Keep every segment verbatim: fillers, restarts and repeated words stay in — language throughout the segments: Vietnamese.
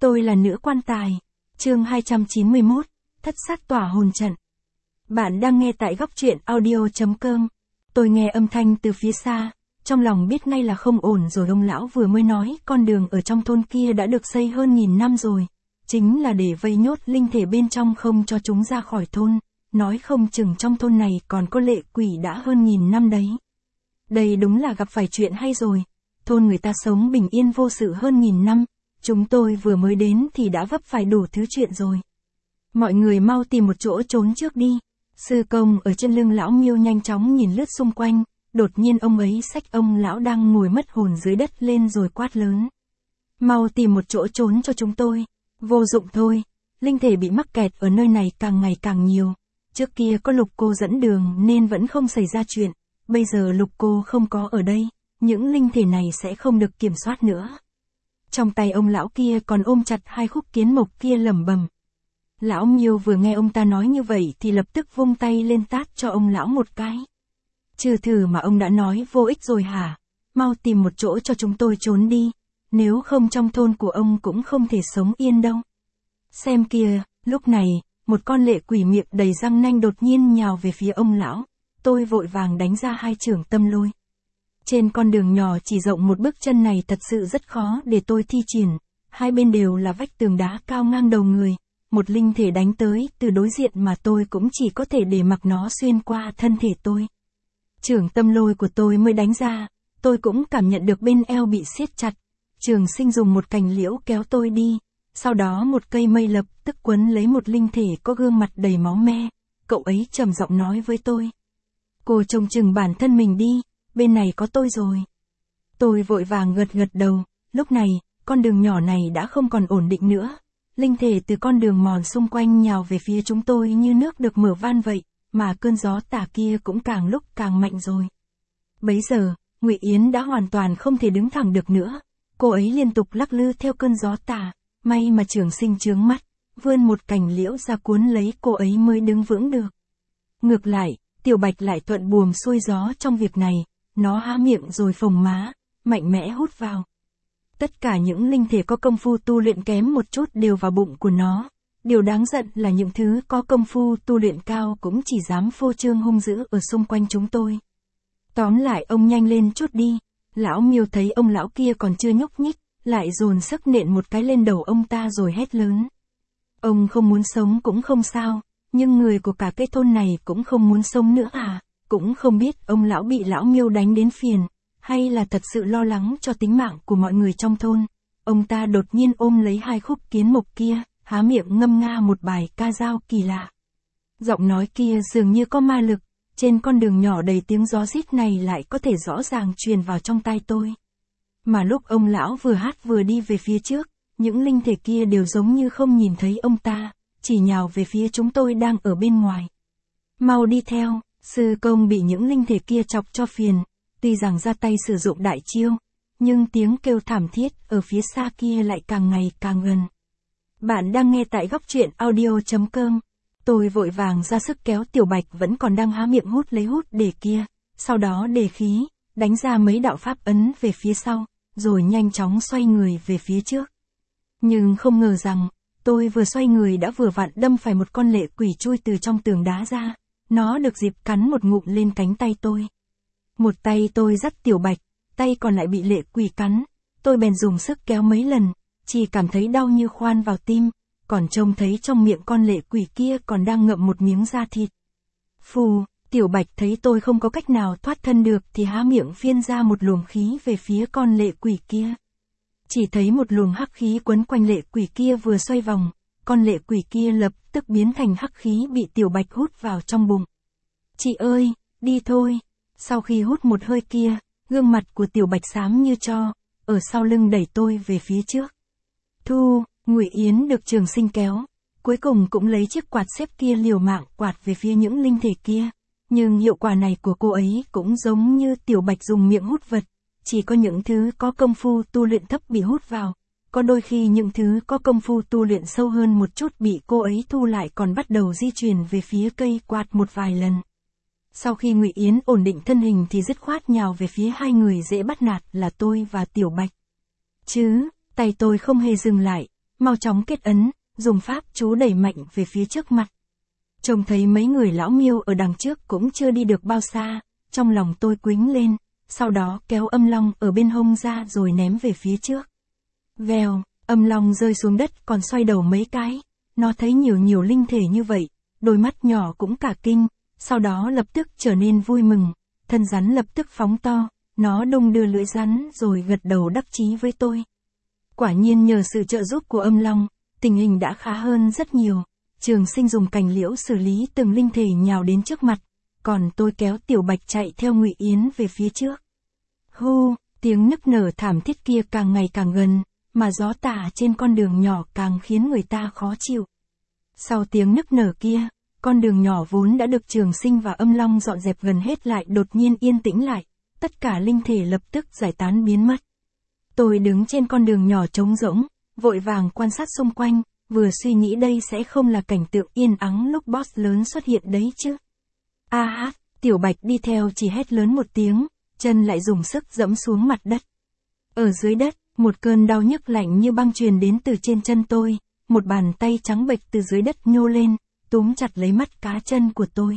Tôi là nữ quan tài. Chương hai trăm chín mươi mốt, thất sát tỏa hồn trận. Bạn đang nghe tại góc truyện audio chấm com. Tôi nghe âm thanh từ phía xa, trong lòng biết ngay là không ổn rồi. Ông lão vừa mới nói con đường ở trong thôn kia đã được xây hơn nghìn năm rồi. Chính là để vây nhốt linh thể bên trong không cho chúng ra khỏi thôn. Nói không chừng trong thôn này còn có lệ quỷ đã hơn nghìn năm đấy. Đây đúng là gặp phải chuyện hay rồi. Thôn người ta sống bình yên vô sự hơn nghìn năm. Chúng tôi vừa mới đến thì đã vấp phải đủ thứ chuyện rồi. Mọi người mau tìm một chỗ trốn trước đi. Sư công ở trên lưng lão Miêu nhanh chóng nhìn lướt xung quanh. Đột nhiên ông ấy xách ông lão đang ngồi mất hồn dưới đất lên rồi quát lớn. Mau tìm một chỗ trốn cho chúng tôi. Vô dụng thôi. Linh thể bị mắc kẹt ở nơi này càng ngày càng nhiều. Trước kia có Lục cô dẫn đường nên vẫn không xảy ra chuyện. Bây giờ Lục cô không có ở đây. Những linh thể này sẽ không được kiểm soát nữa. Trong tay ông lão kia còn ôm chặt hai khúc kiến mộc kia lẩm bẩm. Lão Miêu vừa nghe ông ta nói như vậy thì lập tức vung tay lên tát cho ông lão một cái. Trừ thử mà ông đã nói vô ích rồi hả? Mau tìm một chỗ cho chúng tôi trốn đi. Nếu không trong thôn của ông cũng không thể sống yên đâu. Xem kìa, lúc này, một con lệ quỷ miệng đầy răng nanh đột nhiên nhào về phía ông lão. Tôi vội vàng đánh ra hai chưởng tâm lôi. Trên con đường nhỏ chỉ rộng một bước chân này thật sự rất khó để tôi thi triển. Hai bên đều là vách tường đá cao ngang đầu người. Một linh thể đánh tới từ đối diện mà tôi cũng chỉ có thể để mặc nó xuyên qua thân thể tôi. Chưởng tâm lôi của tôi mới đánh ra, tôi cũng cảm nhận được bên eo bị siết chặt. Trường Sinh dùng một cành liễu kéo tôi đi. Sau đó một cây mây lập tức quấn lấy một linh thể có gương mặt đầy máu me. Cậu ấy trầm giọng nói với tôi. Cô trông chừng bản thân mình đi. Bên này có tôi rồi. Tôi vội vàng gật gật đầu. Lúc này, con đường nhỏ này đã không còn ổn định nữa. Linh thể từ con đường mòn xung quanh nhào về phía chúng tôi như nước được mở van vậy, mà cơn gió tả kia cũng càng lúc càng mạnh rồi. Bấy giờ, Ngụy Yến đã hoàn toàn không thể đứng thẳng được nữa. Cô ấy liên tục lắc lư theo cơn gió tả, may mà Trường Sinh chướng mắt, vươn một cành liễu ra cuốn lấy cô ấy mới đứng vững được. Ngược lại, Tiểu Bạch lại thuận buồm xuôi gió trong việc này. Nó há miệng rồi phồng má, mạnh mẽ hút vào. Tất cả những linh thể có công phu tu luyện kém một chút đều vào bụng của nó. Điều đáng giận là những thứ có công phu tu luyện cao cũng chỉ dám phô trương hung dữ ở xung quanh chúng tôi. Tóm lại ông nhanh lên chút đi. Lão Miêu thấy ông lão kia còn chưa nhúc nhích, lại dồn sức nện một cái lên đầu ông ta rồi hét lớn. Ông không muốn sống cũng không sao, nhưng người của cả cái thôn này cũng không muốn sống nữa à? Cũng không biết ông lão bị lão Miêu đánh đến phiền, hay là thật sự lo lắng cho tính mạng của mọi người trong thôn. Ông ta đột nhiên ôm lấy hai khúc kiến mộc kia, há miệng ngâm nga một bài ca dao kỳ lạ. Giọng nói kia dường như có ma lực, trên con đường nhỏ đầy tiếng gió rít này lại có thể rõ ràng truyền vào trong tai tôi. Mà lúc ông lão vừa hát vừa đi về phía trước, những linh thể kia đều giống như không nhìn thấy ông ta, chỉ nhào về phía chúng tôi đang ở bên ngoài. Mau đi theo. Sư công bị những linh thể kia chọc cho phiền, tuy rằng ra tay sử dụng đại chiêu, nhưng tiếng kêu thảm thiết ở phía xa kia lại càng ngày càng gần. Bạn đang nghe tại góc truyện audio chấm com. Tôi vội vàng ra sức kéo Tiểu Bạch vẫn còn đang há miệng hút lấy hút để kia, sau đó đề khí, đánh ra mấy đạo pháp ấn về phía sau, rồi nhanh chóng xoay người về phía trước. Nhưng không ngờ rằng, tôi vừa xoay người đã vừa vặn đâm phải một con lệ quỷ chui từ trong tường đá ra. Nó được dịp cắn một ngụm lên cánh tay tôi. Một tay tôi dắt Tiểu Bạch, tay còn lại bị lệ quỷ cắn. Tôi bèn dùng sức kéo mấy lần, chỉ cảm thấy đau như khoan vào tim, còn trông thấy trong miệng con lệ quỷ kia còn đang ngậm một miếng da thịt. Phù, Tiểu Bạch thấy tôi không có cách nào thoát thân được thì há miệng phiên ra một luồng khí về phía con lệ quỷ kia. Chỉ thấy một luồng hắc khí quấn quanh lệ quỷ kia vừa xoay vòng. Con lệ quỷ kia lập tức biến thành hắc khí bị Tiểu Bạch hút vào trong bụng. Chị ơi, đi thôi. Sau khi hút một hơi kia, gương mặt của Tiểu Bạch xám như tro, ở sau lưng đẩy tôi về phía trước. Thu, Ngụy Yến được Trường Sinh kéo, cuối cùng cũng lấy chiếc quạt xếp kia liều mạng quạt về phía những linh thể kia. Nhưng hiệu quả này của cô ấy cũng giống như Tiểu Bạch dùng miệng hút vật, chỉ có những thứ có công phu tu luyện thấp bị hút vào. Có đôi khi những thứ có công phu tu luyện sâu hơn một chút bị cô ấy thu lại còn bắt đầu di chuyển về phía cây quạt một vài lần. Sau khi Ngụy Yến ổn định thân hình thì dứt khoát nhào về phía hai người dễ bắt nạt là tôi và Tiểu Bạch. Chứ, tay tôi không hề dừng lại, mau chóng kết ấn, dùng pháp chú đẩy mạnh về phía trước mặt. Trông thấy mấy người lão Miêu ở đằng trước cũng chưa đi được bao xa, trong lòng tôi quính lên, sau đó kéo âm long ở bên hông ra rồi ném về phía trước. Vèo, âm long rơi xuống đất còn xoay đầu mấy cái, nó thấy nhiều nhiều linh thể như vậy, đôi mắt nhỏ cũng cả kinh, sau đó lập tức trở nên vui mừng, thân rắn lập tức phóng to, nó đung đưa lưỡi rắn rồi gật đầu đắc chí với tôi. Quả nhiên nhờ sự trợ giúp của âm long, tình hình đã khá hơn rất nhiều. Trường Sinh dùng cành liễu xử lý từng linh thể nhào đến trước mặt, còn tôi kéo Tiểu Bạch chạy theo Ngụy Yến về phía trước. Hu, tiếng nức nở thảm thiết kia càng ngày càng gần, mà gió tả trên con đường nhỏ càng khiến người ta khó chịu. Sau tiếng nức nở kia, con đường nhỏ vốn đã được Trường Sinh và âm long dọn dẹp gần hết lại đột nhiên yên tĩnh lại, tất cả linh thể lập tức giải tán biến mất. Tôi đứng trên con đường nhỏ trống rỗng, vội vàng quan sát xung quanh, vừa suy nghĩ đây sẽ không là cảnh tượng yên ắng lúc boss lớn xuất hiện đấy chứ. A hát, Tiểu Bạch đi theo chỉ hét lớn một tiếng, chân lại dùng sức giẫm xuống mặt đất. Ở dưới đất, một cơn đau nhức lạnh như băng truyền đến từ trên chân tôi, một bàn tay trắng bệch từ dưới đất nhô lên, túm chặt lấy mắt cá chân của tôi.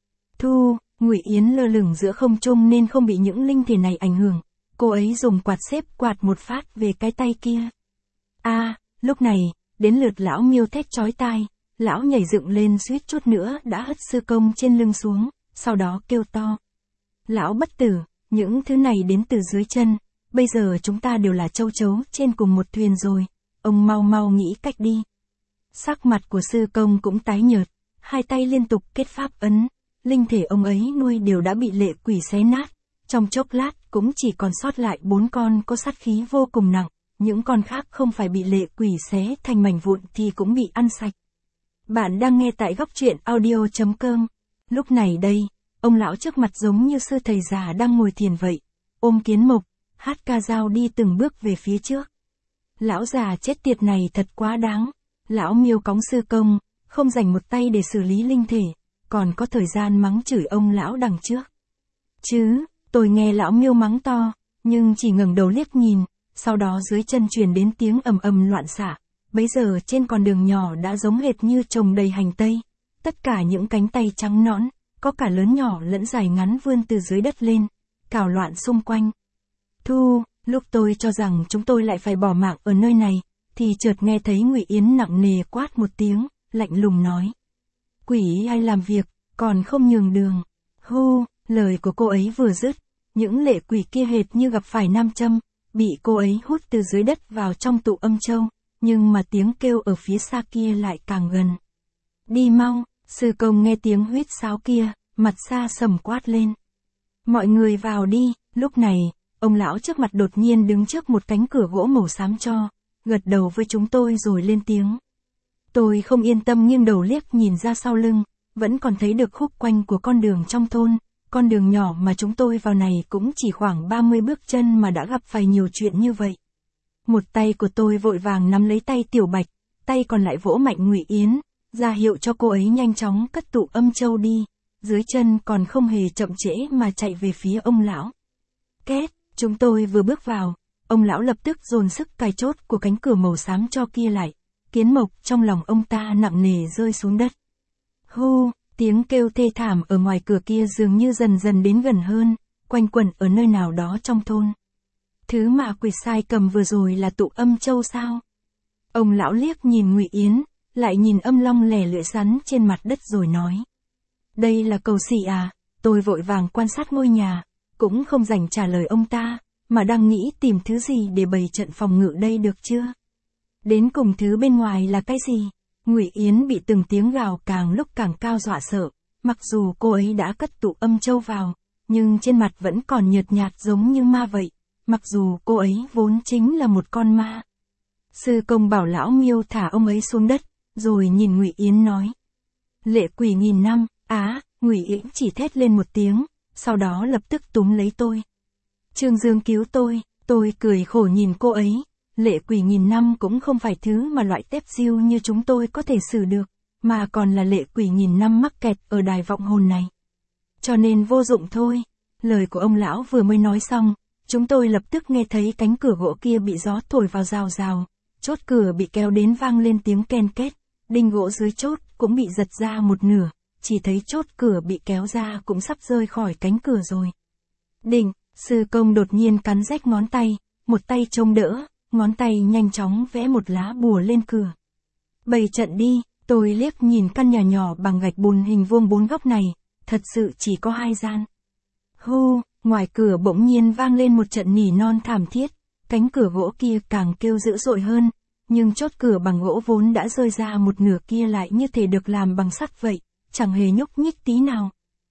Thu, Ngụy Yến lơ lửng giữa không trung nên không bị những linh thể này ảnh hưởng, cô ấy dùng quạt xếp quạt một phát về cái tay kia. A, à, lúc này, đến lượt lão Miêu thét chói tai, lão nhảy dựng lên suýt chút nữa đã hất sư công trên lưng xuống, sau đó kêu to. Lão bất tử, những thứ này đến từ dưới chân, bây giờ chúng ta đều là châu chấu trên cùng một thuyền rồi, ông mau mau nghĩ cách đi. Sắc mặt của sư công cũng tái nhợt, hai tay liên tục kết pháp ấn, linh thể ông ấy nuôi đều đã bị lệ quỷ xé nát, trong chốc lát cũng chỉ còn sót lại bốn con có sát khí vô cùng nặng. Những con khác không phải bị lệ quỷ xé thành mảnh vụn thì cũng bị ăn sạch. Bạn đang nghe tại góc truyện audio chấm com. Lúc này đây, ông lão trước mặt giống như sư thầy già đang ngồi thiền vậy, ôm kiến mộc, hát ca dao đi từng bước về phía trước. Lão già chết tiệt này thật quá đáng. Lão Miêu cõng sư công, không dành một tay để xử lý linh thể, còn có thời gian mắng chửi ông lão đằng trước. Chứ, tôi nghe lão Miêu mắng to, nhưng chỉ ngẩng đầu liếc nhìn. Sau đó dưới chân truyền đến tiếng ầm ầm loạn xạ, bấy giờ trên con đường nhỏ đã giống hệt như trồng đầy hành tây, tất cả những cánh tay trắng nõn, có cả lớn nhỏ lẫn dài ngắn vươn từ dưới đất lên, cào loạn xung quanh. Thu, lúc tôi cho rằng chúng tôi lại phải bỏ mạng ở nơi này, thì chợt nghe thấy Ngụy Yến nặng nề quát một tiếng, lạnh lùng nói. Quỷ ai làm việc, còn không nhường đường. Hu, lời của cô ấy vừa dứt, những lệ quỷ kia hệt như gặp phải nam châm, bị cô ấy hút từ dưới đất vào trong tụ âm châu, nhưng mà tiếng kêu ở phía xa kia lại càng gần. Đi mau, sư công nghe tiếng huýt sáo kia, mặt xa sầm quát lên. Mọi người vào đi, lúc này, ông lão trước mặt đột nhiên đứng trước một cánh cửa gỗ màu xám cho, gật đầu với chúng tôi rồi lên tiếng. Tôi không yên tâm nghiêng đầu liếc nhìn ra sau lưng, vẫn còn thấy được khúc quanh của con đường trong thôn. Con đường nhỏ mà chúng tôi vào này cũng chỉ khoảng ba mươi bước chân mà đã gặp phải nhiều chuyện như vậy. Một tay của tôi vội vàng nắm lấy tay Tiểu Bạch, tay còn lại vỗ mạnh Ngụy Yến, ra hiệu cho cô ấy nhanh chóng cất tụ âm châu đi, dưới chân còn không hề chậm trễ mà chạy về phía ông lão. Két, chúng tôi vừa bước vào, ông lão lập tức dồn sức cài chốt của cánh cửa màu xám cho kia lại, kiến mộc trong lòng ông ta nặng nề rơi xuống đất. Hu! Tiếng kêu thê thảm ở ngoài cửa kia dường như dần dần đến gần hơn, quanh quẩn ở nơi nào đó trong thôn. Thứ mà quỷ sai cầm vừa rồi là tụ âm châu sao? Ông lão liếc nhìn Ngụy Yến, lại nhìn âm long lẻ lưỡi rắn trên mặt đất rồi nói. Đây là cầu xỉ à? Tôi vội vàng quan sát ngôi nhà, cũng không rảnh trả lời ông ta, mà đang nghĩ tìm thứ gì để bày trận phòng ngự đây được chưa? Đến cùng thứ bên ngoài là cái gì? Ngụy Yến bị từng tiếng gào càng lúc càng cao dọa sợ, mặc dù cô ấy đã cất tụ âm châu vào, nhưng trên mặt vẫn còn nhợt nhạt giống như ma vậy, mặc dù cô ấy vốn chính là một con ma. Sư công bảo lão Miêu thả ông ấy xuống đất, rồi nhìn Ngụy Yến nói. Lệ quỷ nghìn năm, á, Ngụy Yến chỉ thét lên một tiếng, sau đó lập tức túm lấy tôi. Trương Dương cứu tôi, tôi cười khổ nhìn cô ấy. Lệ quỷ nghìn năm cũng không phải thứ mà loại tép diêu như chúng tôi có thể xử được, mà còn là lệ quỷ nghìn năm mắc kẹt ở đài vọng hồn này. Cho nên vô dụng thôi. Lời của ông lão vừa mới nói xong, chúng tôi lập tức nghe thấy cánh cửa gỗ kia bị gió thổi vào rào rào, Chốt cửa bị kéo đến vang lên tiếng ken két, đinh gỗ dưới chốt cũng bị giật ra một nửa, chỉ thấy chốt cửa bị kéo ra cũng sắp rơi khỏi cánh cửa rồi. Đinh, sư công đột nhiên cắn rách ngón tay, một tay trông đỡ, ngón tay nhanh chóng vẽ một lá bùa lên cửa. Bày trận đi, tôi liếc nhìn căn nhà nhỏ bằng gạch bùn hình vuông bốn góc này, thật sự chỉ có hai gian. Hu, ngoài cửa bỗng nhiên vang lên một trận nỉ non thảm thiết, cánh cửa gỗ kia càng kêu dữ dội hơn, nhưng chốt cửa bằng gỗ vốn đã rơi ra một nửa kia lại như thể được làm bằng sắt vậy, chẳng hề nhúc nhích tí nào.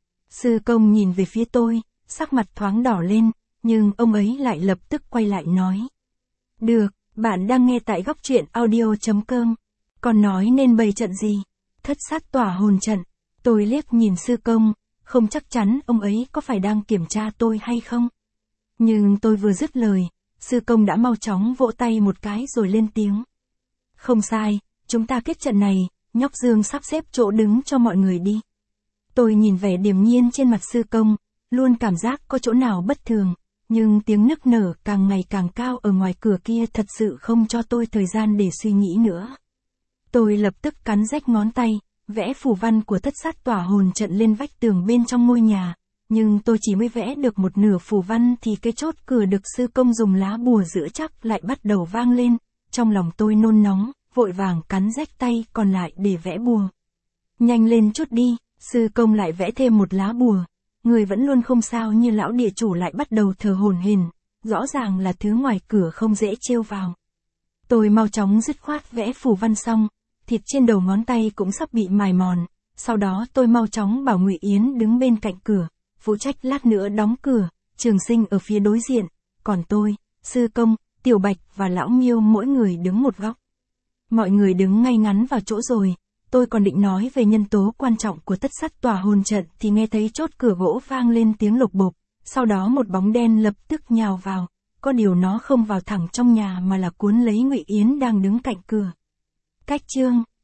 Sư công nhìn về phía tôi, sắc mặt thoáng đỏ lên, nhưng ông ấy lại lập tức quay lại nói. Được, bạn đang nghe tại góc truyện audio.com. Còn nói nên bày trận gì? Thất sát tỏa hồn trận. Tôi liếc nhìn sư công, không chắc chắn ông ấy có phải đang kiểm tra tôi hay không. Nhưng tôi vừa dứt lời, sư công đã mau chóng vỗ tay một cái rồi lên tiếng. Không sai, chúng ta kết trận này, nhóc Dương sắp xếp chỗ đứng cho mọi người đi. Tôi nhìn vẻ điềm nhiên trên mặt sư công, luôn cảm giác có chỗ nào bất thường, nhưng tiếng nức nở càng ngày càng cao ở ngoài cửa kia thật sự không cho tôi thời gian để suy nghĩ nữa. Tôi lập tức cắn rách ngón tay, vẽ phù văn của thất sát tỏa hồn trận lên vách tường bên trong ngôi nhà, nhưng tôi chỉ mới vẽ được một nửa phù văn thì cái chốt cửa được sư công dùng lá bùa giữ chắc lại bắt đầu vang lên, trong lòng tôi nôn nóng, vội vàng cắn rách tay còn lại để vẽ bùa. Nhanh lên chút đi, sư công lại vẽ thêm một lá bùa, người vẫn luôn không sao như lão địa chủ lại bắt đầu thở hổn hển, rõ ràng là thứ ngoài cửa không dễ trêu vào. Tôi mau chóng dứt khoát vẽ phù văn xong, thịt trên đầu ngón tay cũng sắp bị mài mòn, sau đó tôi mau chóng bảo Ngụy Yến đứng bên cạnh cửa, phụ trách lát nữa đóng cửa, Trường Sinh ở phía đối diện, còn tôi, sư công, Tiểu Bạch và lão Miêu mỗi người đứng một góc. Mọi người đứng ngay ngắn vào chỗ rồi, tôi còn định nói về nhân tố quan trọng của thất sát tỏa hồn trận thì nghe thấy chốt cửa gỗ vang lên tiếng lộc bộp, sau đó một bóng đen lập tức nhào vào, có điều nó không vào thẳng trong nhà mà là cuốn lấy Ngụy Yến đang đứng cạnh cửa. Cách chương